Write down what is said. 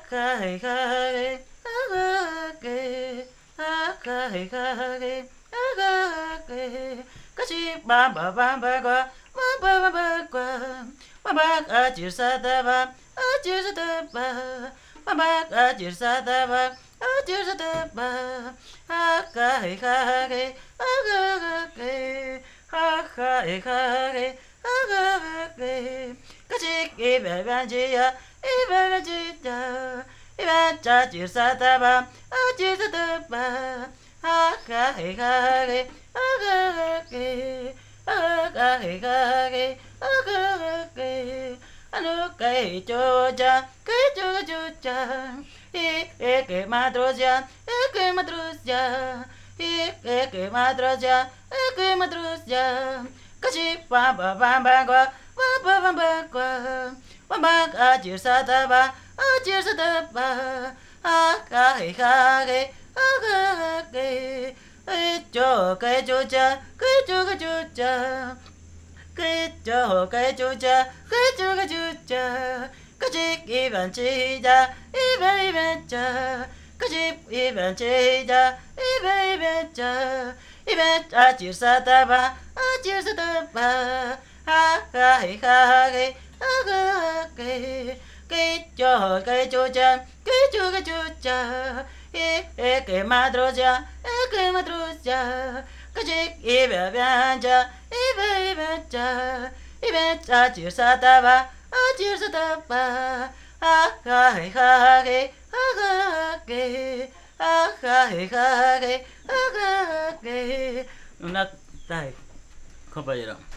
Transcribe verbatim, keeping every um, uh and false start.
Hare Hare, Hare Hare, Hare Hare, Kashi ba ba ba ba gua, ba ba ba ba gua, ba ba ajir sadaba, ajir sadaba, ba ba ajir sadaba, ajir sadaba, Hare Hare, Hare Hare, Hare Hare, Kashi ibe banjiya, ibe banjiya, ibe ajir sadaba, ajir sadaba, Hare Hare, Hare Hare, Hare Anu kai choja, kai choja choja, e ke madroja, e ke madroja, e ke madroja, e ke madroja, kashi ba ba ba ba gua, ba ba ba ba gua, ba ba ajir sadaba, ajir sadaba, Hare Hare, Hare Hare, cho cái cho cha cái cho cái cho cha cái cho cái cho cha cái cho cái cho cha cái chiếc y bàn chi cha y bàn y bàn cha cái chiếc y bàn chi cha y bàn y bàn cha y bàn cha chữ sa ta ba a chữ sa ta ba ha ha hi ha hi ha ha hi cái cho cái cho cha cái cho cái cho cha e e que madroja e que madroja kaje e be banja e be banja e be cha chir sa ta ba a chir sa ta ba ha ha he ha he ha ha he ha ha he ha he ha ha he una tai compañero